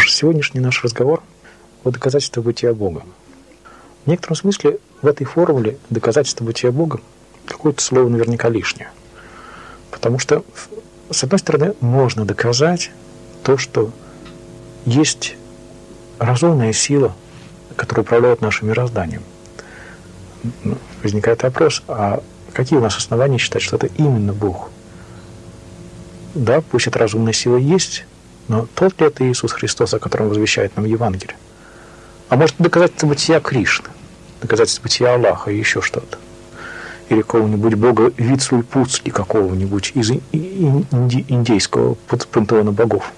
что ж, сегодняшний наш разговор о доказательстве бытия Бога. В некотором смысле в этой формуле доказательства бытия Бога какое-то слово наверняка лишнее. Потому что, с одной стороны, можно доказать то, что есть разумная сила, которая управляет нашим мирозданием. Возникает вопрос, а какие у нас основания считать, что это именно Бог? Да, пусть эта разумная сила есть, но тот ли это Иисус Христос, о котором возвещает нам Евангелие? А может, доказательство бытия Кришны, доказательство бытия Аллаха и еще что-то? Или какого-нибудь бога Вицлуйпуцли, какого-нибудь из индейского пантеона богов.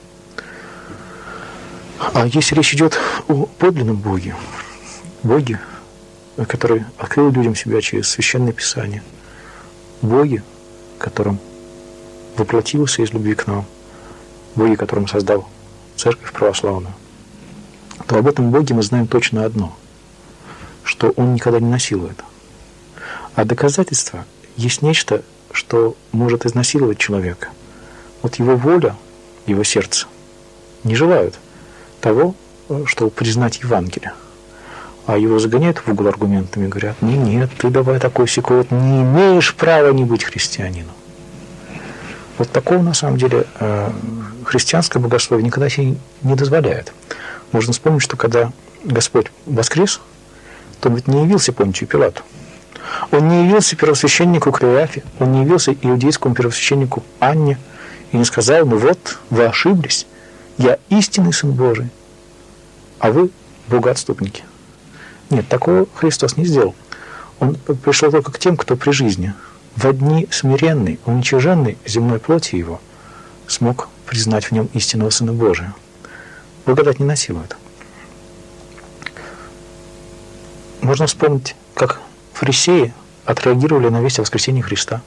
А если речь идет о подлинном Боге, Боге, который открыл людям себя через Священное Писание, Боге, которым воплотился из любви к нам, Боге, которым создал Церковь Православную, то об этом Боге мы знаем точно одно, что Он никогда не насилует. А доказательство есть нечто, что может изнасиловать человека. Вот его воля, его сердце не желают того, чтобы признать Евангелие. А его загоняют в угол аргументами и говорят: нет, ты давай такой-сякой, вот не имеешь права не быть христианином. Вот такого, на самом деле, христианское богословие никогда себе не дозволяет. Можно вспомнить, что когда Господь воскрес, то ведь не явился Понтию Пилату. Он не явился первосвященнику Каиафе, он не явился иудейскому первосвященнику Анне и не сказал: ну вот, вы ошиблись, я истинный Сын Божий, а вы богоотступники. Нет, такого Христос не сделал. Он пришел только к тем, кто при жизни, во дни смиренной, уничиженной земной плоти его, смог признать в нем истинного Сына Божия. Благодать не насилует. Можно вспомнить, как фарисеи отреагировали на весть о воскресении Христа.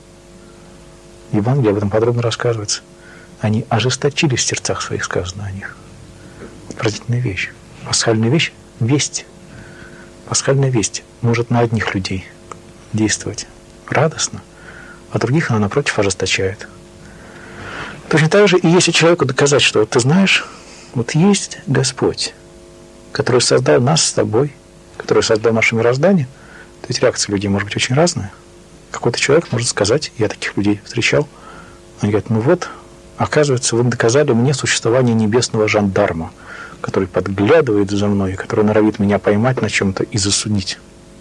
В Евангелии об этом подробно рассказывается. Они ожесточились в сердцах своих, сказано о них. Отвратительная вещь. Пасхальная вещь – весть. Пасхальная весть может на одних людей действовать радостно, а других она, напротив, ожесточает. Точно так же и если человеку доказать, что вот ты знаешь, вот есть Господь, который создал нас с тобой, который создал наше мироздание, то ведь реакция людей может быть очень разная. Какой-то человек может сказать, я таких людей встречал, они говорят: ну вот, оказывается, вы доказали мне существование небесного жандарма, который подглядывает за мной, который норовит меня поймать на чем-то и засудить.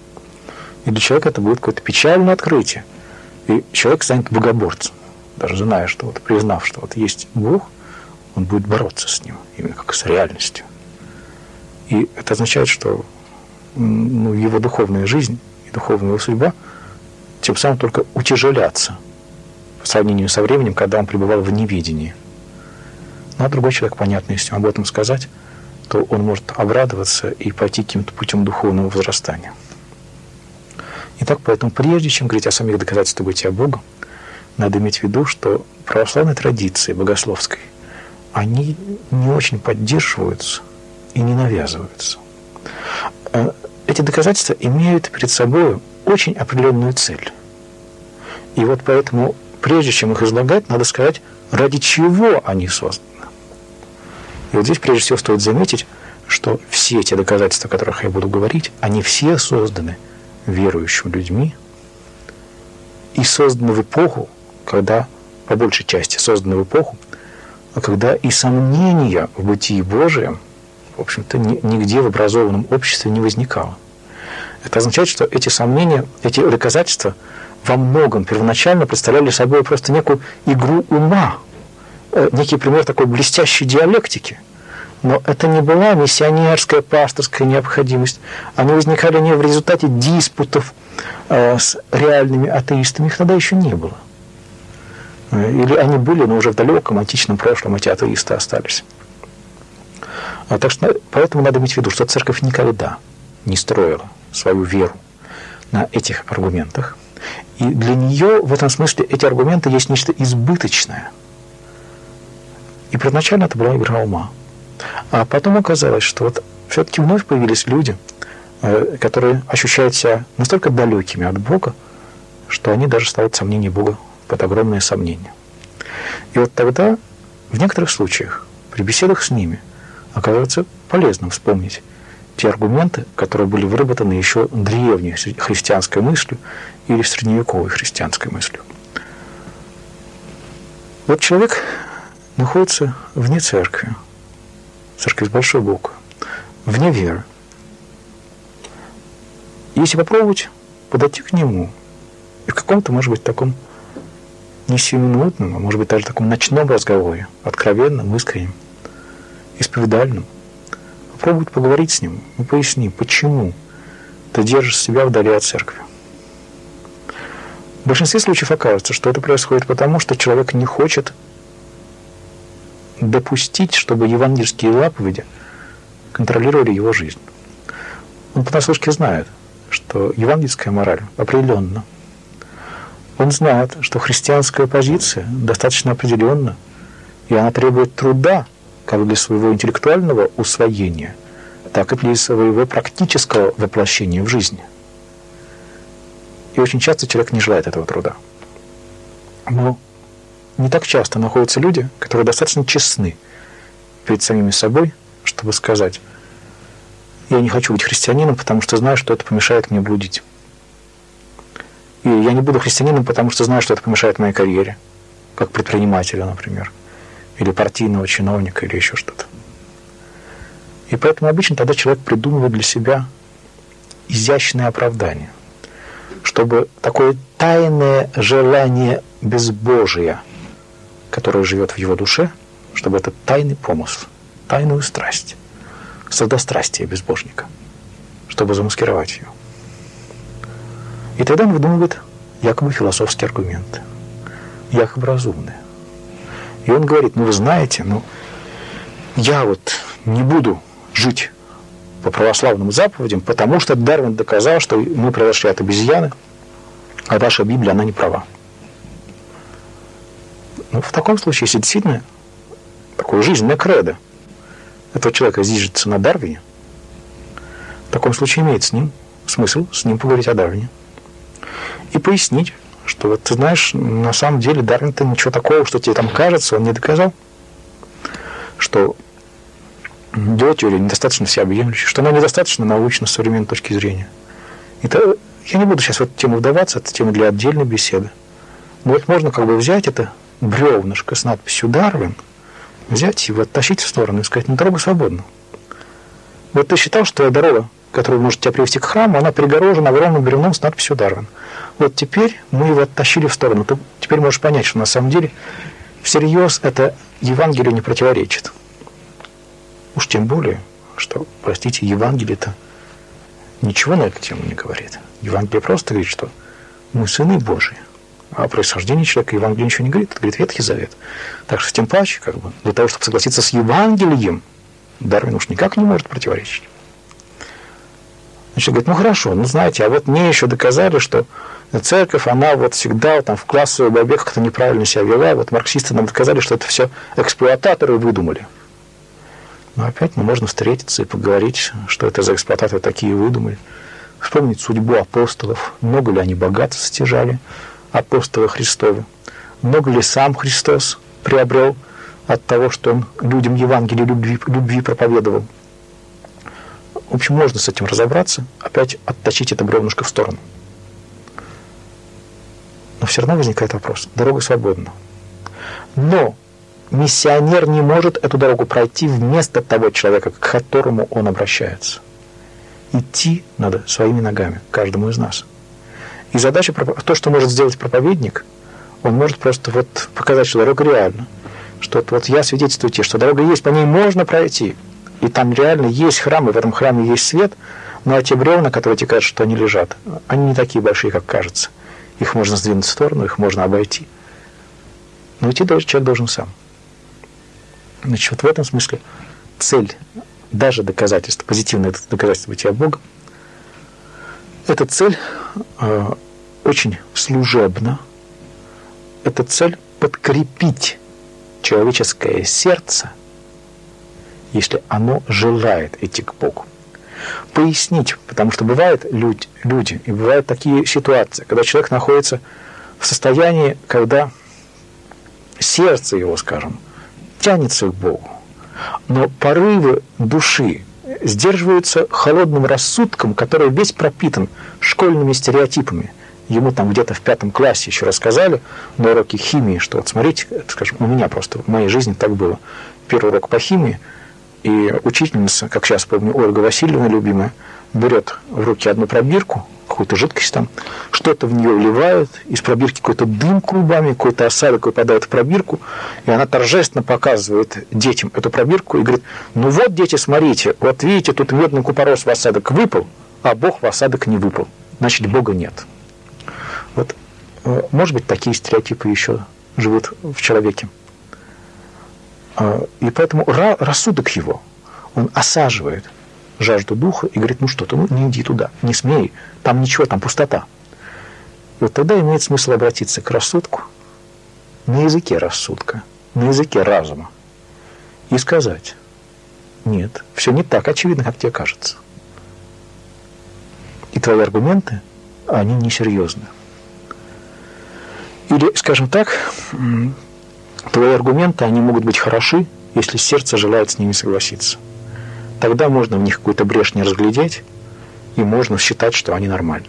И для человека это будет какое-то печальное открытие. И человек станет богоборцем, даже зная, что вот, признав, что вот есть Бог, он будет бороться с ним, именно как с реальностью. И это означает, что его духовная жизнь и духовная его судьба тем самым только утяжелятся по сравнению со временем, когда он пребывал в неведении. Ну, а другой человек, понятно, если об этом сказать, то он может обрадоваться и пойти каким-то путем духовного возрастания. Итак, поэтому прежде чем говорить о самих доказательствах бытия Бога, надо иметь в виду, что православной традиции богословской, они не очень поддерживаются и не навязываются. Эти доказательства имеют перед собой очень определенную цель. И вот поэтому, прежде чем их излагать, надо сказать, ради чего они созданы. И вот здесь, прежде всего, стоит заметить, что все эти доказательства, о которых я буду говорить, они все созданы верующими людьми и созданы в эпоху, когда, по большей части, созданы в эпоху, когда и сомнения в бытии Божием, в общем-то, нигде в образованном обществе не возникало. Это означает, что эти сомнения, эти доказательства во многом первоначально представляли собой просто некую игру ума, некий пример такой блестящей диалектики. Но это не была миссионерская, пасторская необходимость. Они возникали не в результате диспутов с реальными атеистами. Их тогда еще не было. Или они были, но уже в далеком античном прошлом эти атеисты остались. Так что поэтому надо иметь в виду, что церковь никогда не строила свою веру на этих аргументах. И для нее в этом смысле эти аргументы есть нечто избыточное. И первоначально это была игра ума. А потом оказалось, что вот все-таки вновь появились люди, которые ощущают себя настолько далекими от Бога, что они даже ставят сомнение Бога под огромное сомнение. И вот тогда, в некоторых случаях, при беседах с ними, оказывается полезным вспомнить те аргументы, которые были выработаны еще древней христианской мыслью или средневековой христианской мыслью. Вот человек находится вне церкви, церковь с большой буквы, вне веры. Если попробовать подойти к нему и в каком-то, может быть, таком не сиюминутном, а может быть, даже таком ночном разговоре, откровенном, искреннем, исповедальном, попробовать поговорить с ним и поясни, почему ты держишь себя вдали от церкви. В большинстве случаев окажется, что это происходит потому, что человек не хочет допустить, чтобы евангельские заповеди контролировали его жизнь. Он понаслышке знает, что евангельская мораль определенна. Он знает, что христианская позиция достаточно определенна, и она требует труда как для своего интеллектуального усвоения, так и для своего практического воплощения в жизни. И очень часто человек не желает этого труда. Но не так часто находятся люди, которые достаточно честны перед самими собой, чтобы сказать: я не хочу быть христианином, потому что знаю, что это помешает мне блудить. И я не буду христианином, потому что знаю, что это помешает моей карьере, как предпринимателя, например, или партийного чиновника, или еще что-то. И поэтому обычно тогда человек придумывает для себя изящное оправдание, чтобы такое тайное желание безбожия, которое живет в его душе, чтобы этот тайный помысл, тайную страсть, сладострастие безбожника, чтобы замаскировать ее. И тогда он выдумывает якобы философские аргументы, якобы разумные. И он говорит: ну вы знаете, я вот не буду жить по православным заповедям, потому что Дарвин доказал, что мы произошли от обезьяны, а ваша Библия, она не права. Ну, в таком случае, если действительно такое жизненное кредо этого человека зиждется на Дарвине, в таком случае имеет смысл с ним поговорить о Дарвине и пояснить, что вот ты знаешь, на самом деле Дарвин-то ничего такого, что тебе там кажется, он не доказал, что теория недостаточно всеобъемлющая, что она недостаточно научна с современной точки зрения. Это, я не буду сейчас в эту тему вдаваться, это тема для отдельной беседы. Но вот можно как бы взять это бревнышко с надписью «Дарвин», взять его, оттащить в сторону и сказать: ну, дорога свободна. Вот ты считал, что твоя дорога, которая может тебя привести к храму, она перегорожена огромным бревном с надписью «Дарвин». Вот теперь мы его оттащили в сторону. Ты теперь можешь понять, что на самом деле всерьез это Евангелию не противоречит. Уж тем более, что, простите, Евангелие-то ничего на эту тему не говорит. Евангелие просто говорит, что мы сыны Божии. А о происхождении человека Евангелие ничего не говорит, это говорит Ветхий Завет. Так что тем паче, как бы, для того, чтобы согласиться с Евангелием, Дарвин уж никак не может противоречить. Значит, говорит: ну хорошо, ну знаете, а вот мне еще доказали, что церковь, она вот всегда там в классовой борьбе как-то неправильно себя вела. Вот марксисты нам доказали, что это все эксплуататоры выдумали. Но опять можно встретиться и поговорить, что это за эксплуататоры такие выдумали. Вспомнить судьбу апостолов. Много ли они богатства стяжали, апостолы Христовы? Много ли сам Христос приобрел от того, что он людям Евангелие любви проповедовал? В общем, можно с этим разобраться, опять отточить это бревнышко в сторону. Но все равно возникает вопрос: дорога свободна. Но миссионер не может эту дорогу пройти вместо того человека, к которому он обращается. Идти надо своими ногами, каждому из нас. И задача, то, что может сделать проповедник, он может просто вот показать, что дорога реальна, что вот я свидетельствую тебе, что дорога есть, по ней можно пройти. И там реально есть храм, и в этом храме есть свет, но те бревна, которые тебе кажется, что они лежат, они не такие большие, как кажется. Их можно сдвинуть в сторону, их можно обойти. Но идти человек должен сам. Значит, вот в этом смысле цель, даже доказательство, позитивное доказательство бытия Бога, эта цель очень служебна. Это цель подкрепить человеческое сердце, если оно желает идти к Богу. Пояснить, потому что бывают люди, и бывают такие ситуации, когда человек находится в состоянии, когда сердце его, скажем, тянется к Богу, Но порывы души сдерживаются холодным рассудком, который весь пропитан школьными стереотипами. Ему там где-то в 5 классе еще рассказали на уроке химии, что вот смотрите, скажем, у меня просто в моей жизни так было. Первый урок по химии, и учительница, как сейчас помню, Ольга Васильевна, любимая, берет в руки одну пробирку, какую-то жидкость там, что-то в нее вливает, из пробирки какой-то дым клубами, какой-то осадок выпадает в пробирку, и она торжественно показывает детям эту пробирку и говорит: ну вот, дети, смотрите, вот видите, тут медный купорос в осадок выпал, а Бог в осадок не выпал, значит, Бога нет. Вот, может быть, такие стереотипы еще живут в человеке. И поэтому рассудок его, он осаживает жажду духа и говорит: ну что ты, ну не иди туда, не смей, там ничего, там пустота. И вот тогда имеет смысл обратиться к рассудку на языке рассудка, на языке разума и сказать: нет, все не так очевидно, как тебе кажется. И твои аргументы, они несерьезны. Или, скажем так, твои аргументы, они могут быть хороши, если сердце желает с ними согласиться. Тогда можно в них какую-то брешь не разглядеть, и можно считать, что они нормальны.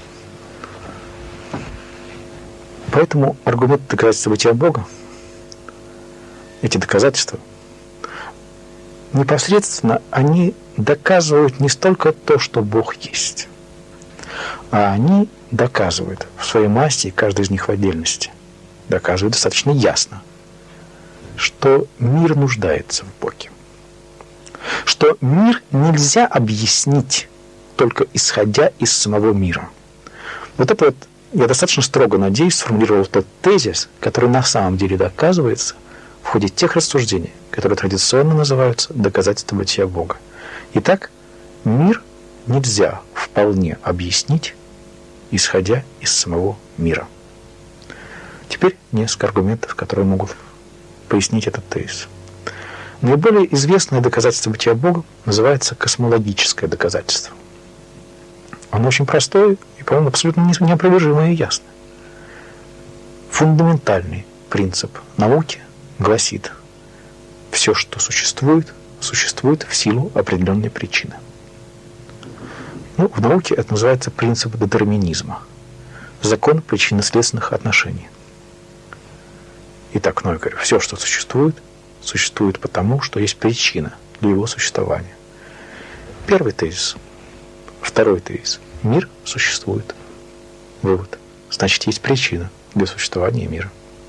Поэтому аргументы доказательства бытия Бога, эти доказательства, непосредственно они доказывают не столько то, что Бог есть, а они доказывают в своей массе, каждый из них в отдельности, доказывают достаточно ясно, что мир нуждается в Боге. Что мир нельзя объяснить, только исходя из самого мира. Вот это вот, я достаточно строго, надеюсь, сформулировал тот тезис, который на самом деле доказывается в ходе тех рассуждений, которые традиционно называются доказательством бытия Бога. Итак, мир нельзя вполне объяснить, исходя из самого мира. Теперь несколько аргументов, которые могут пояснить этот тезис. Наиболее известное доказательство бытия Бога называется космологическое доказательство. Оно очень простое и, по-моему, абсолютно неопровержимое и ясное. Фундаментальный принцип науки гласит: все, что существует, существует в силу определенной причины. Ну, в науке это называется принцип детерминизма. Закон причинно-следственных отношений. Итак, я говорю, все, что существует, существует потому, что есть причина для его существования. Первый тезис. Второй тезис. Мир существует. Вывод. Значит, есть причина для существования мира.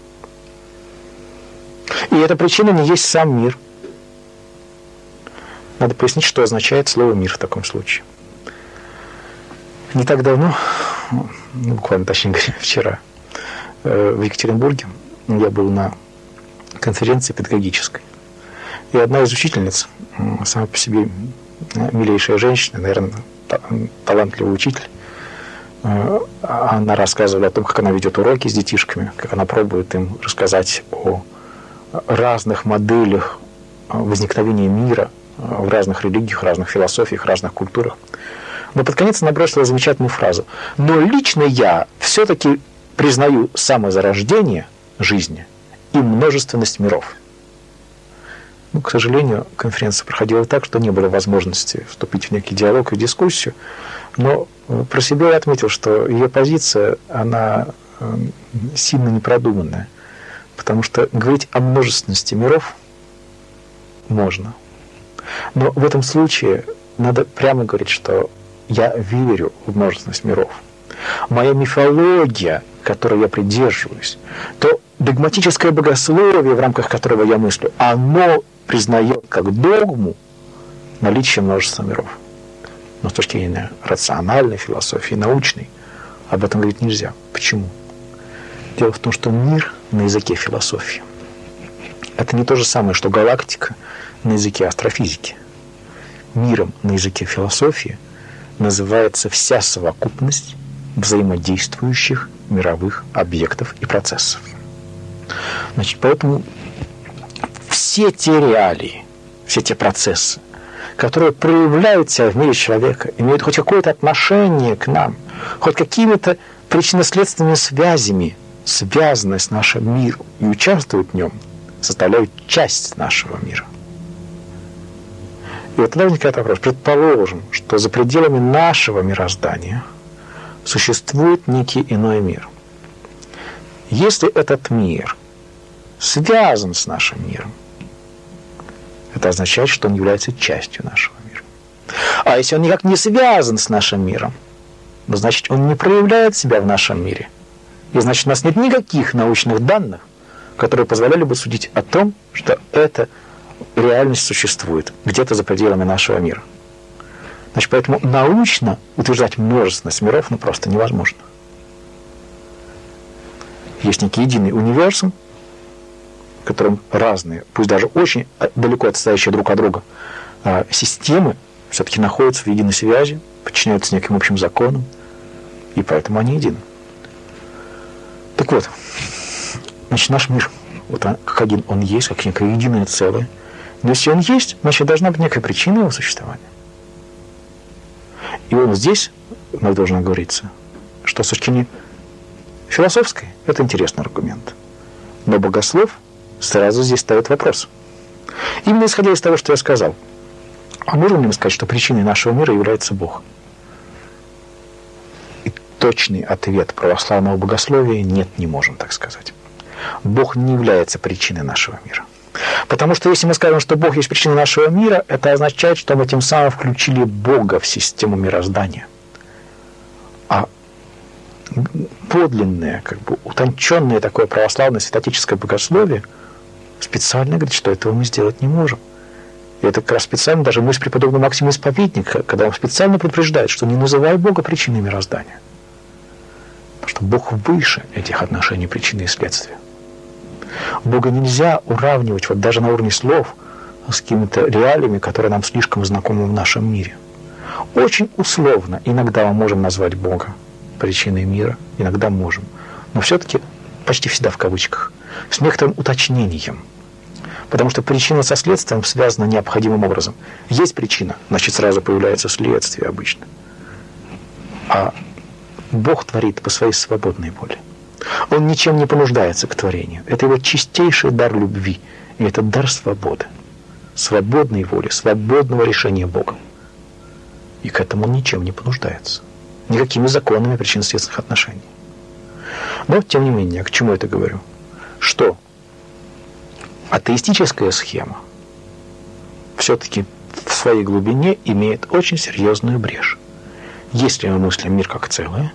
И эта причина не есть сам мир. Надо пояснить, что означает слово «мир» в таком случае. Не так давно, буквально, точнее говоря, вчера, в Екатеринбурге я был на конференции педагогической. И одна из учительниц, сама по себе милейшая женщина, наверное, талантливый учитель, она рассказывала о том, как она ведет уроки с детишками, как она пробует им рассказать о разных моделях возникновения мира в разных религиях, разных философиях, разных культурах. Но под конец она бросила замечательную фразу: «Но лично я все-таки признаю самозарождение жизни и множественность миров». К сожалению, конференция проходила так, что не было возможности вступить в некий диалог и дискуссию. Но про себя я отметил, что ее позиция, она сильно непродуманная. Потому что говорить о множественности миров можно. Но в этом случае надо прямо говорить, что я верю в множественность миров. Моя мифология, которой я придерживаюсь, то догматическое богословие, в рамках которого я мыслю, оно признает как догму наличие множества миров. Но с точки зрения рациональной философии, научной, об этом говорить нельзя. Почему? Дело в том, что мир на языке философии – это не то же самое, что галактика на языке астрофизики. Миром на языке философии называется вся совокупность взаимодействующих мировых объектов и процессов. Значит, поэтому все те реалии, все те процессы, которые проявляют себя в мире человека, имеют хоть какое-то отношение к нам, хоть какими-то причинно-следственными связями, связаны с нашим миром и участвуют в нем, составляют часть нашего мира. И вот тогда возникает вопрос. Предположим, что за пределами нашего мироздания существует некий иной мир. Если этот мир связан с нашим миром, это означает, что он является частью нашего мира. А если он никак не связан с нашим миром, ну, значит, он не проявляет себя в нашем мире. И значит, у нас нет никаких научных данных, которые позволяли бы судить о том, что эта реальность существует где-то за пределами нашего мира. Значит, поэтому научно утверждать множественность миров просто невозможно. Есть некий единый универсум, в котором разные, пусть даже очень далеко отстоящие друг от друга системы все-таки находятся в единой связи, подчиняются неким общим законам, и поэтому они едины. Так вот, значит, наш мир, вот он, как один, он есть, как некое единое целое. Но если он есть, значит, должна быть некая причина его существования. И он здесь, нам должно говориться, что с точки зрения философской это интересный аргумент. Но богослов сразу здесь ставит вопрос. Именно исходя из того, что я сказал, а можем ли мы сказать, что причиной нашего мира является Бог? И точный ответ православного богословия – нет, не можем так сказать. Бог не является причиной нашего мира. Потому что если мы скажем, что Бог есть причина нашего мира, это означает, что мы тем самым включили Бога в систему мироздания. А подлинное, утонченное такое православное святотическое богословие специально говорит, что этого мы сделать не можем. И это как раз специально даже мысль преподобного Максима Исповедника, когда он специально предупреждает, что не называй Бога причиной мироздания. Потому что Бог выше этих отношений причины и следствия. Бога нельзя уравнивать вот даже на уровне слов с какими-то реалиями, которые нам слишком знакомы в нашем мире. Очень условно иногда мы можем назвать Бога причиной мира, иногда можем, но все-таки почти всегда в кавычках, с некоторым уточнением. Потому что причина со следствием связана необходимым образом. Есть причина, значит, сразу появляется следствие обычно. А Бог творит по своей свободной воле. Он ничем не понуждается к творению. Это его чистейший дар любви. И это дар свободы. Свободной воли, свободного решения Богом. И к этому он ничем не понуждается. Никакими законами причинно-следственных отношений. Но, тем не менее, к чему я это говорю? Что атеистическая схема все-таки в своей глубине имеет очень серьезную брешь. Если мы мыслим мир как целое,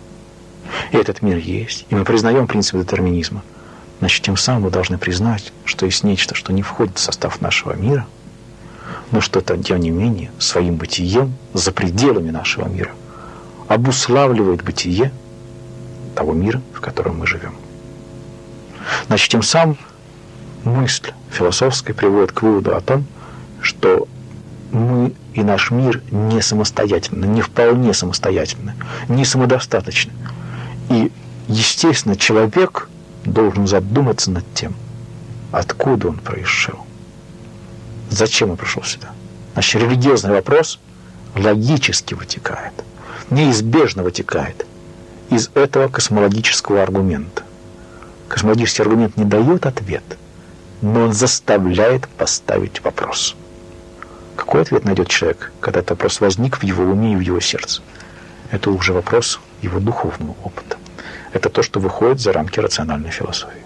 и этот мир есть, и мы признаем принцип детерминизма, значит, тем самым мы должны признать, что есть нечто, что не входит в состав нашего мира, но что-то, тем не менее, своим бытием, за пределами нашего мира, обуславливает бытие того мира, в котором мы живем. Значит, тем самым мысль философская приводит к выводу о том, что мы и наш мир не самостоятельны, не вполне самостоятельны, не самодостаточны. И, естественно, человек должен задуматься над тем, откуда он пришел, зачем он пришел сюда. Значит, религиозный вопрос логически вытекает, неизбежно вытекает из этого космологического аргумента. Космологический аргумент не дает ответ, но он заставляет поставить вопрос. Какой ответ найдет человек, когда этот вопрос возник в его уме и в его сердце? Это уже вопрос его духовного опыта. Это то, что выходит за рамки рациональной философии.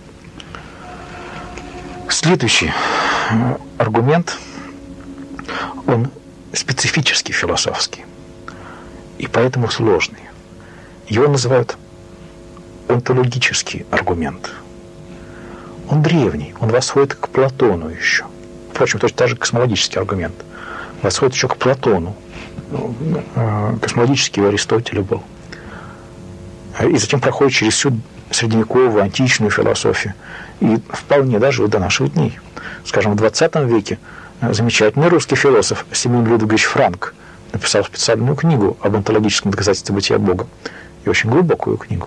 Следующий аргумент, он специфически философский, и поэтому сложный. Его называют онтологический аргумент. Он древний, он восходит к Платону еще. Впрочем, точно так же космологический аргумент. Восходит еще к Платону. Космологический у Аристотеля был. И затем проходит через всю средневековую, античную философию. И вполне даже до наших дней. Скажем, в 20 веке замечательный русский философ Семен Людвигович Франк написал специальную книгу об онтологическом доказательстве бытия Бога. И очень глубокую книгу.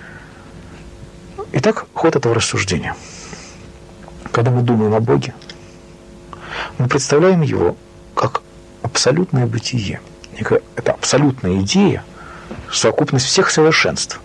Итак, ход этого рассуждения. Когда мы думаем о Боге, мы представляем его как абсолютное бытие. Это абсолютная идея, совокупность всех совершенств.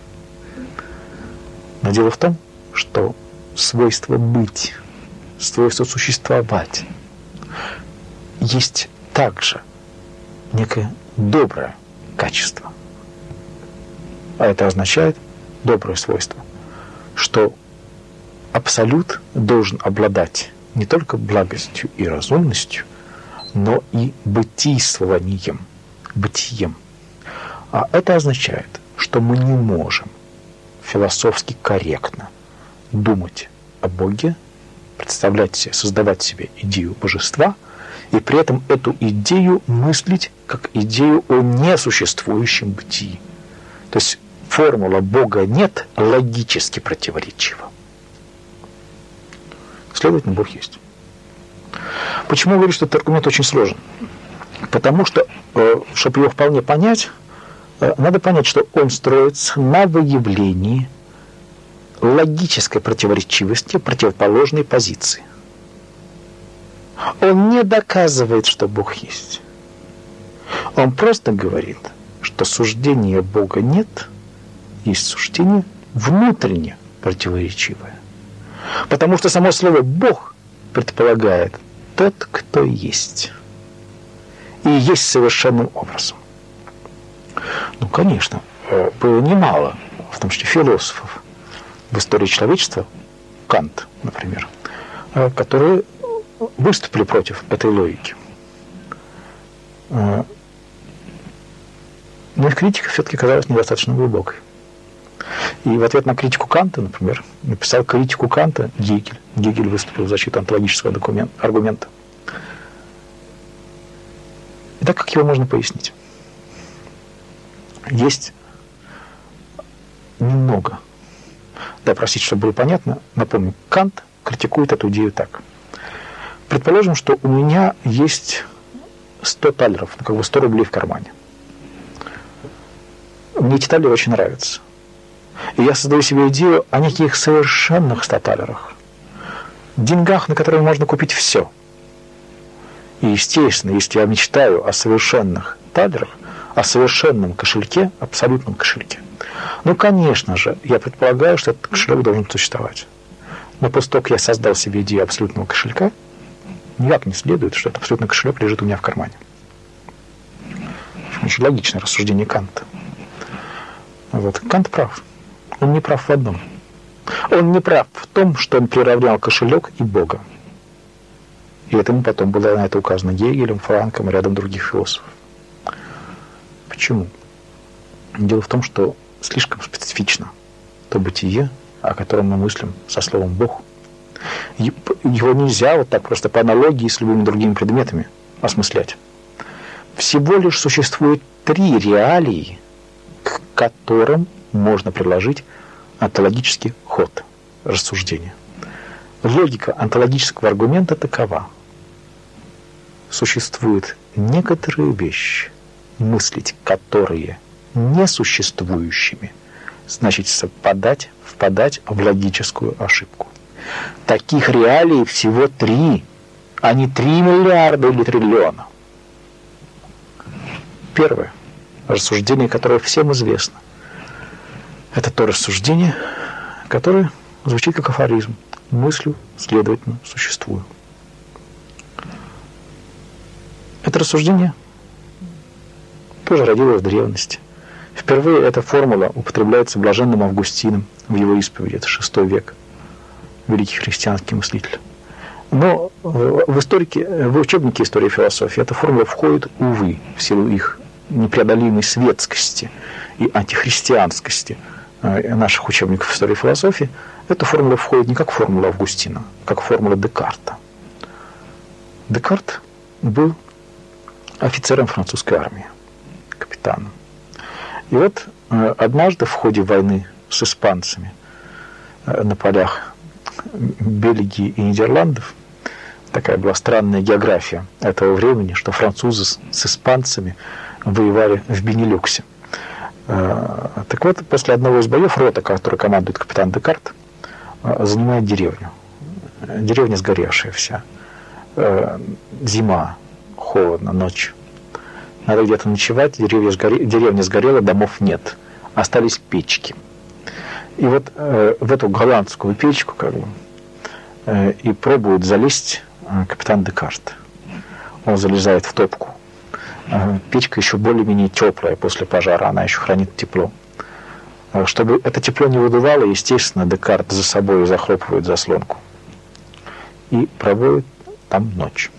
Но дело в том, что свойство быть, свойство существовать есть также некое доброе качество. А это означает доброе свойство, что абсолют должен обладать не только благостью и разумностью, но и бытийствованием, бытием. А это означает, что мы не можем философски корректно думать о Боге, представлять себе, создавать себе идею божества, и при этом эту идею мыслить как идею о несуществующем бытии. То есть формула «Бога нет» логически противоречива. Следовательно, Бог есть. Почему я говорю, что этот аргумент очень сложен? Потому что, чтобы его вполне понять, надо понять, что он строится на выявлении логической противоречивости противоположной позиции. Он не доказывает, что Бог есть. Он просто говорит, что суждение Бога нет, есть суждение внутренне противоречивое. Потому что само слово «Бог» предполагает тот, кто есть. И есть совершенным образом. Ну, конечно, было немало, в том числе философов в истории человечества, Кант, например, которые выступили против этой логики. Но их критика все-таки казалась недостаточно глубокой. И в ответ на критику Канта, например, написал критику Канта Гегель. Гегель выступил в защиту онтологического аргумента. Итак, как его можно пояснить? Есть немного. Да, простите, чтобы было понятно, напомню, Кант критикует эту идею так. Предположим, что у меня есть 100 талеров, ну, как бы 100 рублей в кармане. Мне эти талеры очень нравятся. И я создаю себе идею о неких совершенных 100 талерах. Деньгах, на которые можно купить все. И, естественно, если я мечтаю о совершенных талерах, о совершенном кошельке, абсолютном кошельке, ну, конечно же, я предполагаю, что этот кошелек должен существовать. Но после того, как я создал себе идею абсолютного кошелька, никак не следует, что этот абсолютный кошелек лежит у меня в кармане. Очень логичное рассуждение Канта. Вот. Кант прав. Он не прав в одном. Он не прав в том, что он приравнял кошелек и Бога. И этому потом было на это указано Гегелем, Франком и рядом других философов. Почему? Дело в том, что слишком специфично то бытие, о котором мы мыслим со словом «Бог». Его нельзя вот так просто по аналогии с любыми другими предметами осмыслять. Всего лишь существует 3 реалии, к которым можно приложить онтологический ход рассуждения. Логика онтологического аргумента такова. Существуют некоторые вещи, мыслить которые несуществующими, значит впадать в логическую ошибку. Таких реалий всего 3, а не 3 миллиарда или триллиона. Первое рассуждение, которое всем известно, это то рассуждение, которое звучит как афоризм. Мыслю, следовательно, существую. Это рассуждение тоже родилось в древности. Впервые эта формула употребляется блаженным Августином в его исповеди, это VI век, великий христианский мыслитель. Но в учебнике истории и философии эта формула входит, увы, в силу их непреодолимой светскости и антихристианскости наших учебников истории и философии, эта формула входит не как формула Августина, а как формула Декарта. Декарт был офицером французской армии, капитаном. И вот однажды в ходе войны с испанцами на полях Бельгии и Нидерландов, такая была странная география этого времени, что французы с испанцами воевали в Бенилюксе. Так вот, после одного из боев рота, которой командует капитан Декарт, занимает деревню. Деревня сгоревшая вся. Зима, холодно, ночь. Надо где-то ночевать, деревня сгорела, домов нет. Остались печки. И вот в эту голландскую печку и пробует залезть капитан Декарт. Он залезает в топку. Печка еще более-менее теплая после пожара, она еще хранит тепло. Чтобы это тепло не выдувало, естественно, Декарт за собой захлопывает заслонку и проводит там ночь.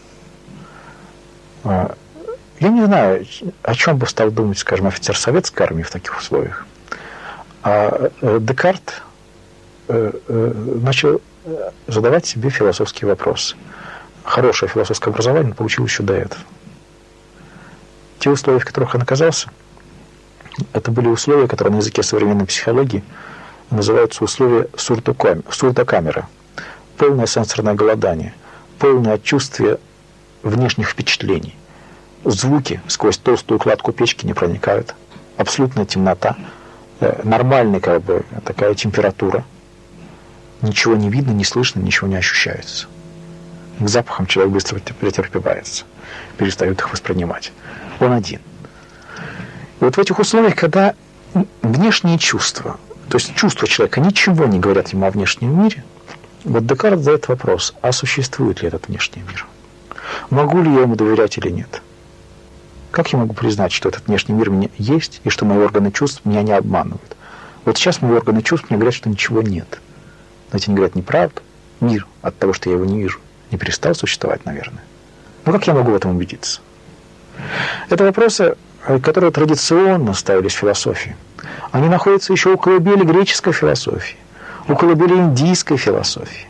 Я не знаю, о чем бы стал думать, скажем, офицер советской армии в таких условиях. Декарт начал задавать себе философские вопросы. Хорошее философское образование он получил еще до этого. Те условия, в которых он оказался, это были условия, которые на языке современной психологии называются условия сурдокамеры. Полное сенсорное голодание, полное отсутствие внешних впечатлений. Звуки сквозь толстую кладку печки не проникают. Абсолютная темнота, нормальная такая температура. Ничего не видно, не слышно, ничего не ощущается. К запахам человек быстро претерпевается, перестает их воспринимать. Он один. И вот в этих условиях, когда внешние чувства, то есть чувства человека ничего не говорят ему о внешнем мире, вот Декарт задает вопрос, а существует ли этот внешний мир? Могу ли я ему доверять или нет? Как я могу признать, что этот внешний мир у меня есть, и что мои органы чувств меня не обманывают? Вот сейчас мои органы чувств мне говорят, что ничего нет. Но эти не говорят неправду. Мир от того, что я его не вижу, не перестал существовать, наверное. Но как я могу в этом убедиться? Это вопросы, которые традиционно ставились в философии. Они находятся еще у колыбели греческой философии, у колыбели индийской философии.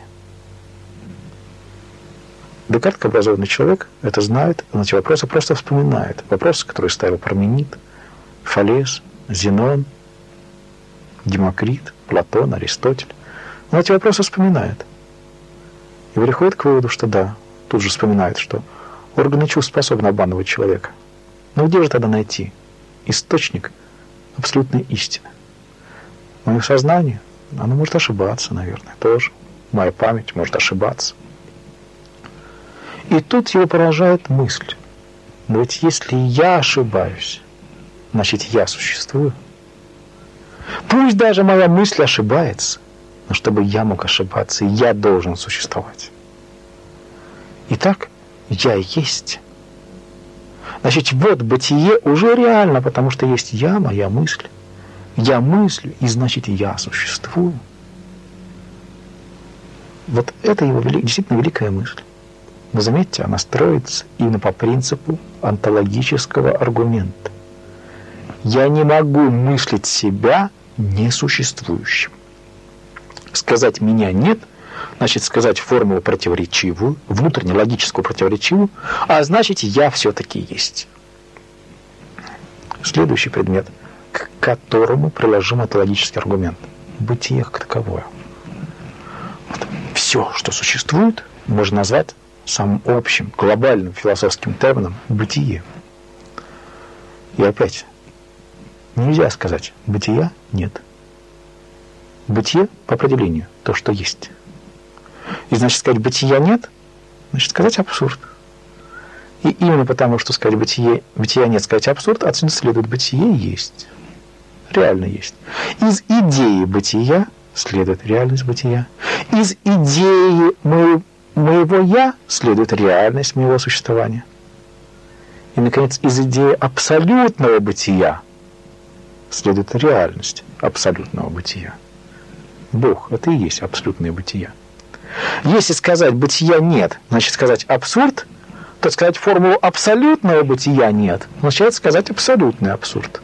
Декарт, как образованный человек, это знает, он эти вопросы просто вспоминает. Вопросы, которые ставил Парменид, Фалес, Зенон, Демокрит, Платон, Аристотель. Он эти вопросы вспоминает. И приходит к выводу, что да, тут же вспоминает, что органы чувств способны обманывать человека. Но где же тогда найти источник абсолютной истины? Мое сознание, оно может ошибаться, наверное, тоже. Моя память может ошибаться. И тут его поражает мысль. Но ведь если я ошибаюсь, значит, я существую. Пусть даже моя мысль ошибается, но чтобы я мог ошибаться, я должен существовать. Итак, я есть. Значит, вот бытие уже реально, потому что есть я, моя мысль. Я мыслю, и значит, я существую. Вот это его действительно великая мысль. Но заметьте, она строится именно по принципу онтологического аргумента. Я не могу мыслить себя несуществующим. Сказать «меня нет» значит сказать формулу противоречивую, внутренне логическую противоречивую, а значит я все-таки есть. Следующий предмет, к которому приложим онтологический аргумент. Бытие как таковое. Вот. Все, что существует, можно назвать самым общим, глобальным философским термином бытие. И опять, нельзя сказать бытия нет. Бытие по определению то, что есть. И значит сказать бытия нет, значит сказать абсурд. И именно потому, что сказать бытия нет, сказать абсурд, отсюда следует бытие есть. Реально есть. Из идеи бытия следует реальность бытия. Из идеи моего «я» следует реальность моего существования. И, наконец, из идеи абсолютного бытия следует реальность абсолютного бытия. Бог – это и есть абсолютное бытие. Если сказать «бытия нет», значит сказать «абсурд», то сказать формулу абсолютного бытия нет, означает сказать абсолютный абсурд.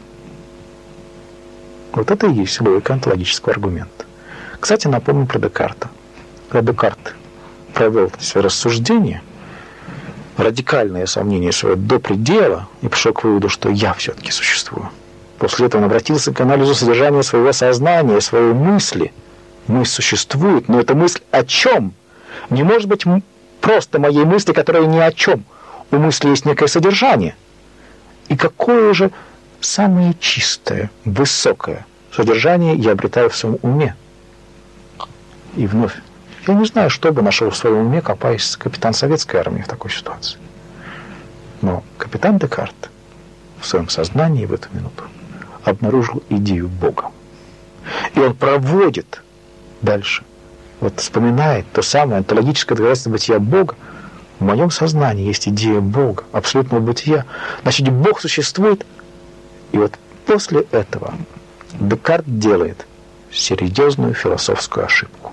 Вот это и есть логика онтологического аргумента. Кстати, напомню про Декарта. Когда Декарт провел свои рассуждения, радикальное сомнение свое до предела, и пришел к выводу, что я все-таки существую. После этого он обратился к анализу содержания своего сознания, своей мысли. Мысль существует, но эта мысль о чем? Не может быть просто моей мысли, которая ни о чем. У мысли есть некое содержание. И какое же самое чистое, высокое содержание я обретаю в своем уме? И вновь, я не знаю, что бы нашел в своем уме, копаясь капитан советской армии в такой ситуации. Но капитан Декарт в своем сознании в эту минуту обнаружил идею Бога. И он проводит дальше, вот вспоминает то самое онтологическое доказательство бытия Бога, в моем сознании есть идея Бога, абсолютного бытия, значит, Бог существует. И вот после этого Декарт делает серьезную философскую ошибку.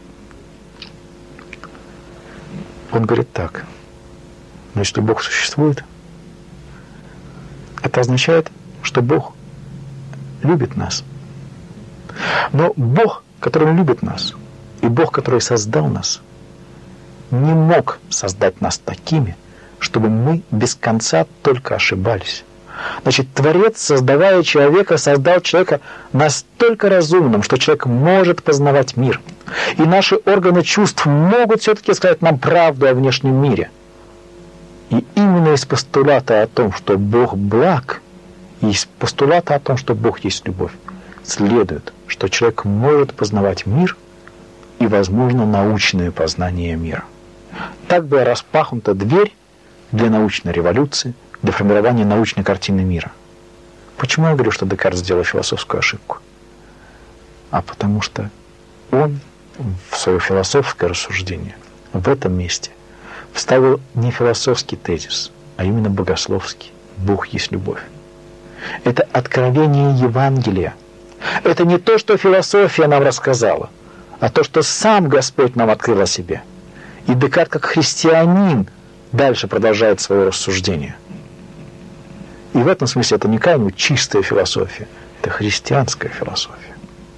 Он говорит так: но если Бог существует, это означает, что Бог любит нас. Но Бог, который любит нас, и Бог, который создал нас, не мог создать нас такими, чтобы мы без конца только ошибались. Значит, Творец, создавая человека, создал человека настолько разумным, что человек может познавать мир. И наши органы чувств могут все-таки сказать нам правду о внешнем мире. И именно из постулата о том, что Бог благ, и из постулата о том, что Бог есть любовь, следует, что человек может познавать мир и, возможно, научное познание мира. Так была распахнута дверь для научной революции, для формирования научной картины мира. Почему я говорю, что Декарт сделал философскую ошибку? А потому что он в свое философское рассуждение в этом месте вставил не философский тезис, а именно богословский. Бог есть любовь. Это откровение Евангелия. Это не то, что философия нам рассказала, а то, что сам Господь нам открыл о себе. И Декарт, как христианин, дальше продолжает свое рассуждение. И в этом смысле это не какая-нибудь чистая философия, это христианская философия.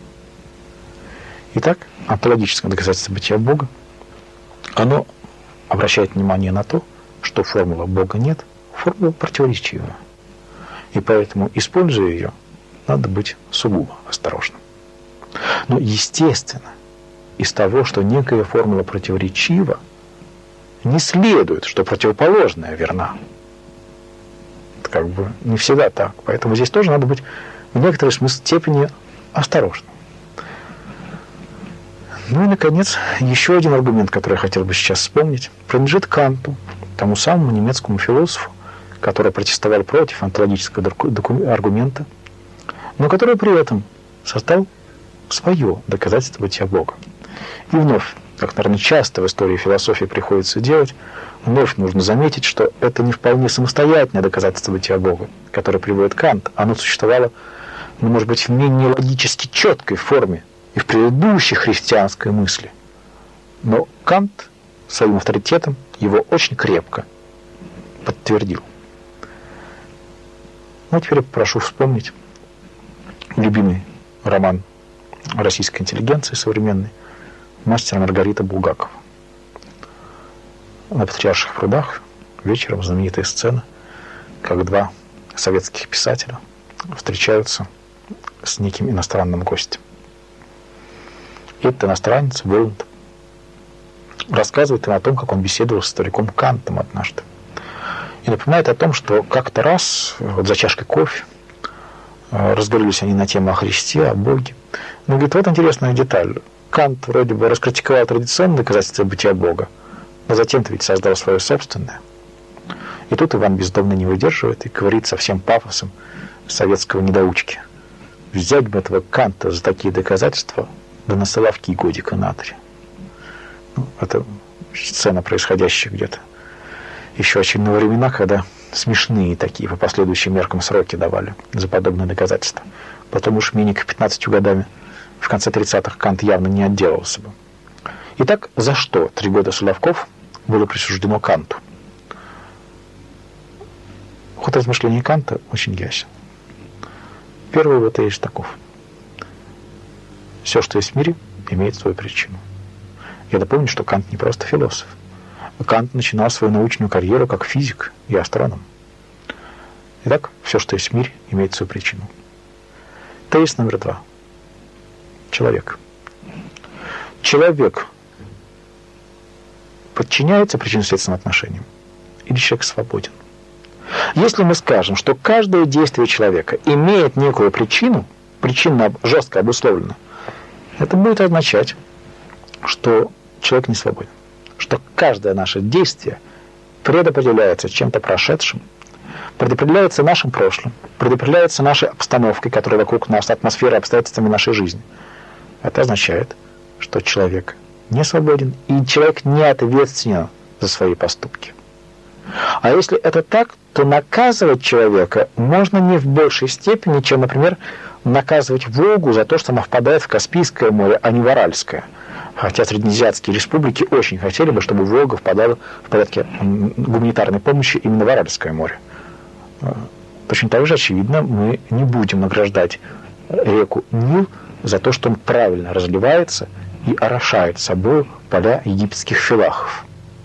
Итак, онтологическое доказательство бытия Бога, оно обращает внимание на то, что формула Бога нет, формула противоречивая. И поэтому, используя ее, надо быть сугубо осторожным. Но, естественно, из того, что некая формула противоречива, не следует, что противоположная верна. Это как бы не всегда так. Поэтому здесь тоже надо быть в некоторой степени осторожным. Ну и, наконец, еще один аргумент, который я хотел бы сейчас вспомнить, принадлежит Канту, тому самому немецкому философу, который протестовал против онтологического аргумента, но который при этом создал свое доказательство бытия Бога. И вновь, как, наверное, часто в истории философии приходится делать, вновь нужно заметить, что это не вполне самостоятельное доказательство бытия Бога, которое приводит Кант. Оно существовало, ну, может быть, в менее логически четкой форме и в предыдущей христианской мысли. Но Кант своим авторитетом его очень крепко подтвердил. Ну, теперь я попрошу вспомнить любимый роман российской интеллигенции современной «Мастер и Маргарита» Булгакова. На Патриарших прудах вечером знаменитая сцена, как два советских писателя встречаются с неким иностранным гостем. И этот иностранец, Воланд, рассказывает им о том, как он беседовал с стариком Кантом однажды. И напоминает о том, что как-то раз, вот за чашкой кофе, разговорились они на тему о Христе, о Боге. Но, говорит, вот интересная деталь. Кант вроде бы раскритиковал традиционное доказательство бытия Бога, но затем-то ведь создал свое собственное. И тут Иван Бездомный не выдерживает и говорит со всем пафосом советского недоучки: взять бы этого Канта за такие доказательства, да на соловки годика на 3. Ну, это сцена, происходящая где-то еще очень во времена, когда смешные такие по последующим меркам сроки давали за подобные доказательства. Потом уж менее 15 годами в конце 30-х Кант явно не отделался бы. Итак, за что 3 года Соловков было присуждено Канту? Ход размышлений Канта очень ясен. Первый его тезис таков: все, что есть в мире, имеет свою причину. Я напомню, что Кант не просто философ. Кант начинал свою научную карьеру как физик и астроном. Итак, все, что есть в мире, имеет свою причину. Тезис номер 2. Человек. Человек подчиняется причинно-следственным отношениям, или человек свободен? Если мы скажем, что каждое действие человека имеет некую причину, причина жестко обусловлена, это будет означать, что человек не свободен, что каждое наше действие предопределяется чем-то прошедшим, предопределяется нашим прошлым, предопределяется нашей обстановкой, которая вокруг нас, атмосферой, обстоятельствами нашей жизни. Это означает, что человек не свободен, и человек не ответственен за свои поступки. А если это так, то наказывать человека можно не в большей степени, чем, например, наказывать Волгу за то, что она впадает в Каспийское море, а не в Аральское. Хотя среднеазиатские республики очень хотели бы, чтобы Волга впадала в порядке гуманитарной помощи именно в Аральское море. Точно так же, очевидно, мы не будем награждать реку Нил за то, что он правильно разливается и орошает собой поля египетских филахов.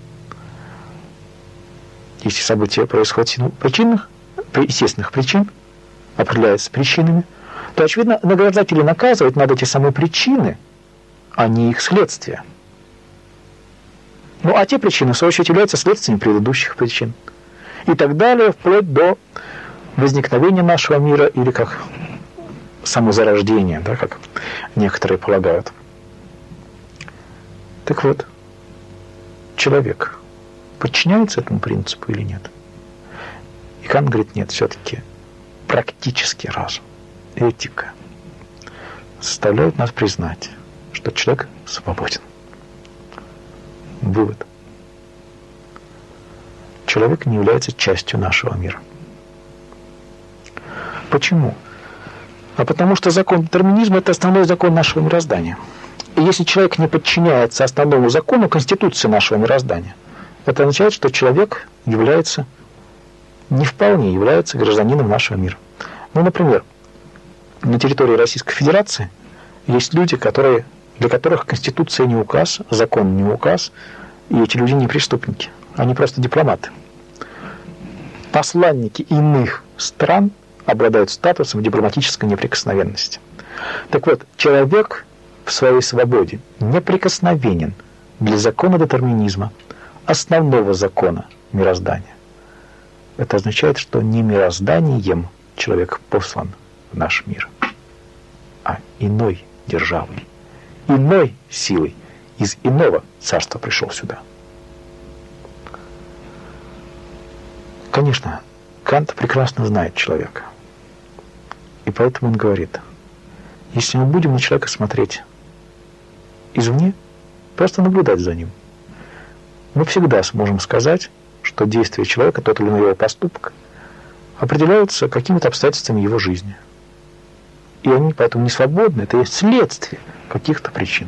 Если события происходят в силу естественных причин, определяются причинами, то, очевидно, награждать или наказывать надо эти самые причины, а не их следствия. Ну, а те причины, в свою очередь, являются следствием предыдущих причин. И так далее, вплоть до возникновения нашего мира или как самозарождения, да, как некоторые полагают. Так вот, человек подчиняется этому принципу или нет? И Кант говорит, нет, все-таки практический разум, этика заставляют нас признать, что человек свободен. Вывод. Человек не является частью нашего мира. Почему? А потому что закон детерминизма – это основной закон нашего мироздания. И если человек не подчиняется основному закону, конституции нашего мироздания, это означает, что человек является, не вполне является гражданином нашего мира. Ну, например, на территории Российской Федерации есть люди, для которых конституция не указ, закон не указ, и эти люди не преступники, они просто дипломаты. Посланники иных стран обладают статусом дипломатической неприкосновенности. Так вот, человек в своей свободе неприкосновенен для закона детерминизма, основного закона мироздания. Это означает, что не мирозданием человек послан в наш мир, а иной державой, иной силой, из иного царства пришел сюда. Конечно, Кант прекрасно знает человека. И поэтому он говорит, если мы будем на человека смотреть извне, просто наблюдать за ним, мы всегда сможем сказать, что действия человека, тот или иной его поступок, определяются какими-то обстоятельствами его жизни. И они поэтому не свободны, это есть следствие каких-то причин.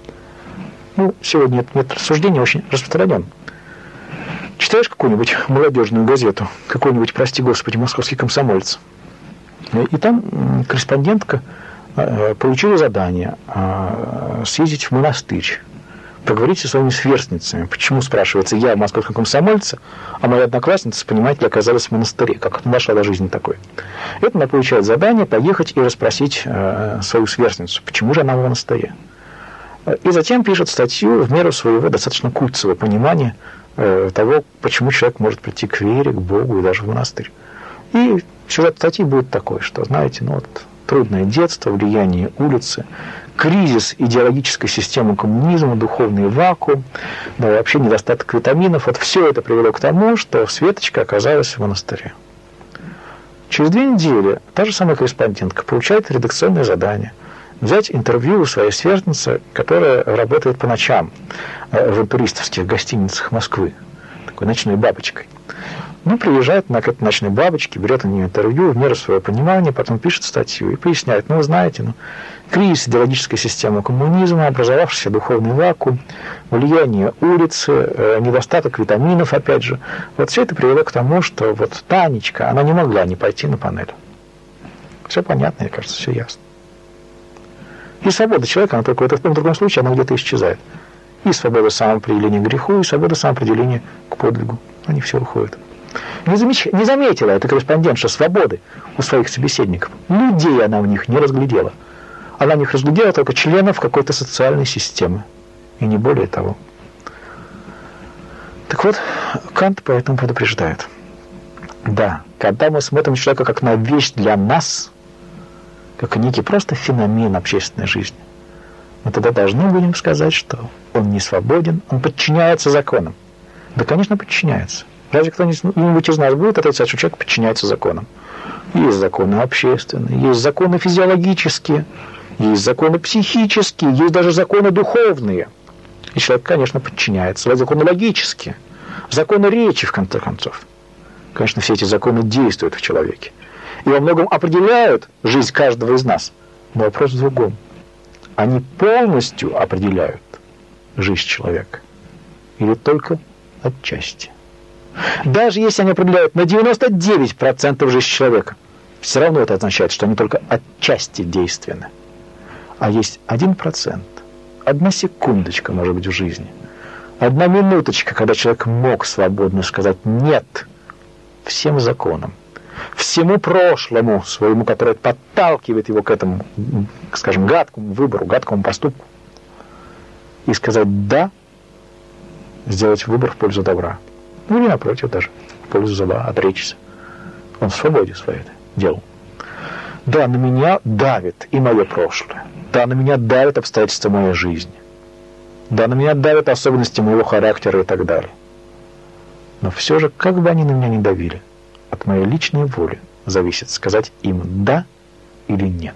Ну, сегодня этот метод рассуждения очень распространен. Читаешь какую-нибудь молодежную газету, какой-нибудь, прости господи, московский комсомолец, и там корреспондентка получила задание съездить в монастырь, поговорить со своими сверстницами. Почему, спрашивается, я в московском комсомольце, а моя одноклассница, понимаете ли, оказалась в монастыре, как это нашла жизнь такой. Это она получает задание поехать и расспросить свою сверстницу, почему же она в монастыре. И затем пишет статью в меру своего достаточно куцого понимания того, почему человек может прийти к вере, к Богу и даже в монастырь. И сюжет статьи будет такой, что, знаете, ну вот трудное детство, влияние улицы, кризис идеологической системы коммунизма, духовный вакуум, да, вообще недостаток витаминов. Вот все это привело к тому, что Светочка оказалась в монастыре. Через 2 недели та же самая корреспондентка получает редакционное задание взять интервью у своей сверстницы, которая работает по ночам в туристовских гостиницах Москвы, такой ночной бабочкой. Ну, приезжает на к этой ночной бабочке, берет у нее интервью в меру своего понимания, потом пишет статью и поясняет, ну, вы знаете, кризис идеологической системы коммунизма, образовавшийся духовный вакуум, влияние улицы, недостаток витаминов, опять же. Вот все это привело к тому, что вот Танечка, она не могла не пойти на панель. Все понятно, мне кажется, все ясно. И свобода человека, она только в том другом случае, она где-то исчезает. И свобода самоопределения к греху, и свобода самоопределения к подвигу. Они все уходят. Не заметила эта корреспондентша свободы у своих собеседников. Людей она в них не разглядела. Она в них разглядела только членов какой-то социальной системы. И не более того. Так вот, Кант поэтому предупреждает. Да, когда мы смотрим на человека как на вещь для нас, как некий просто феномен общественной жизни, мы тогда должны будем сказать, что он не свободен, он подчиняется законам. Да, конечно, подчиняется. Разве кто-нибудь из нас будет отрицать, что человек подчиняется законам? Есть законы общественные, есть законы физиологические, есть законы психические, есть даже законы духовные. И человек, конечно, подчиняется. Есть законы логические. Законы речи, в конце концов. Конечно, все эти законы действуют в человеке. И во многом определяют жизнь каждого из нас. Но вопрос в другом. Они полностью определяют жизнь человека? Или только отчасти? Даже если они определяют на 99% жизнь человека, все равно это означает, что они только отчасти действенны. А есть 1%, 1 секундочка, может быть, в жизни, 1 минуточка, когда человек мог свободно сказать «нет» всем законам, всему прошлому своему, которое подталкивает его к этому, скажем, гадкому выбору, гадкому поступку, и сказать «да», сделать выбор в пользу добра. Ну, или напротив даже, в пользу зла, отречься. Он в свободе своей делал. Да, на меня давит и мое прошлое. Да, на меня давят обстоятельства моей жизни. Да, на меня давят особенности моего характера и так далее. Но все же, как бы они на меня ни давили, от моей личной воли зависит сказать им «да» или «нет».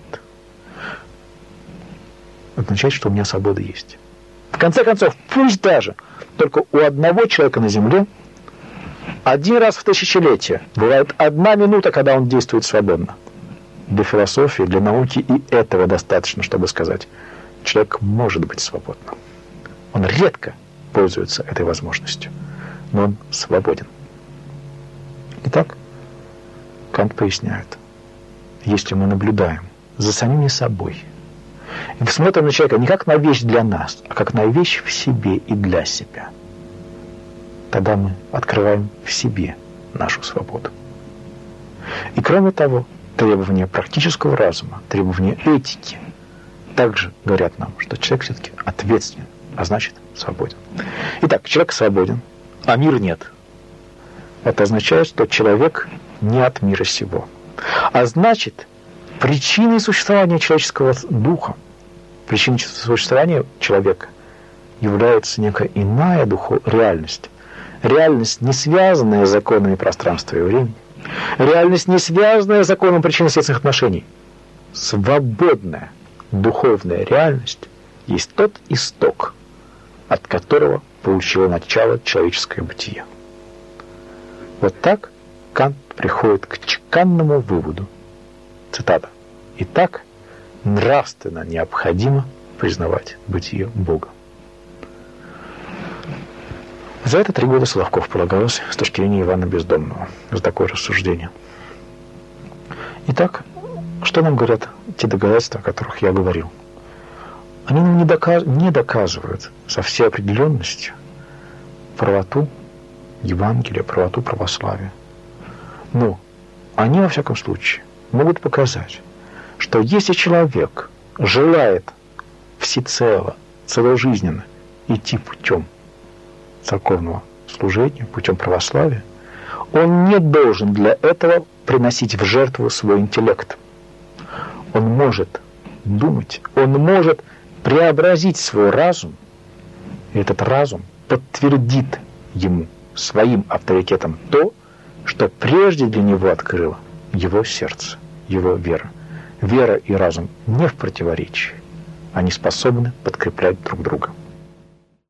Это означает, что у меня свобода есть. В конце концов, пусть даже только у одного человека на земле 1 раз в тысячелетие бывает 1 минута, когда он действует свободно. Для философии, для науки и этого достаточно, чтобы сказать, человек может быть свободным. Он редко пользуется этой возможностью, но он свободен. Итак, Кант поясняет, если мы наблюдаем за самими собой и смотрим на человека не как на вещь для нас, а как на вещь в себе и для себя, тогда мы открываем в себе нашу свободу. И кроме того, требования практического разума, требования этики также говорят нам, что человек все-таки ответственен, а значит свободен. Итак, человек свободен, а мир нет. Это означает, что человек не от мира сего. А значит, причиной существования человеческого духа, причиной существования человека является некая иная реальность. Реальность, не связанная с законами пространства и времени. Реальность, не связанная с законом причинно-следственных отношений. Свободная духовная реальность есть тот исток, от которого получило начало человеческое бытие. Вот так Кант приходит к чеканному выводу. Цитата. «Итак, нравственно необходимо признавать бытие Бога». За это 3 года Соловков полагался с точки зрения Ивана Бездомного за такое рассуждение. Итак, что нам говорят те доказательства, о которых я говорил? Они нам не доказывают со всей определенностью правоту Евангелия, правоту православия. Но они, во всяком случае, могут показать, что если человек желает всецело, целожизненно идти путем церковного служения, путем православия, он не должен для этого приносить в жертву свой интеллект. Он может думать, он может преобразить свой разум, и этот разум подтвердит ему своим авторитетом то, что прежде для него открыло его сердце, его вера. Вера и разум не в противоречии, они способны подкреплять друг друга.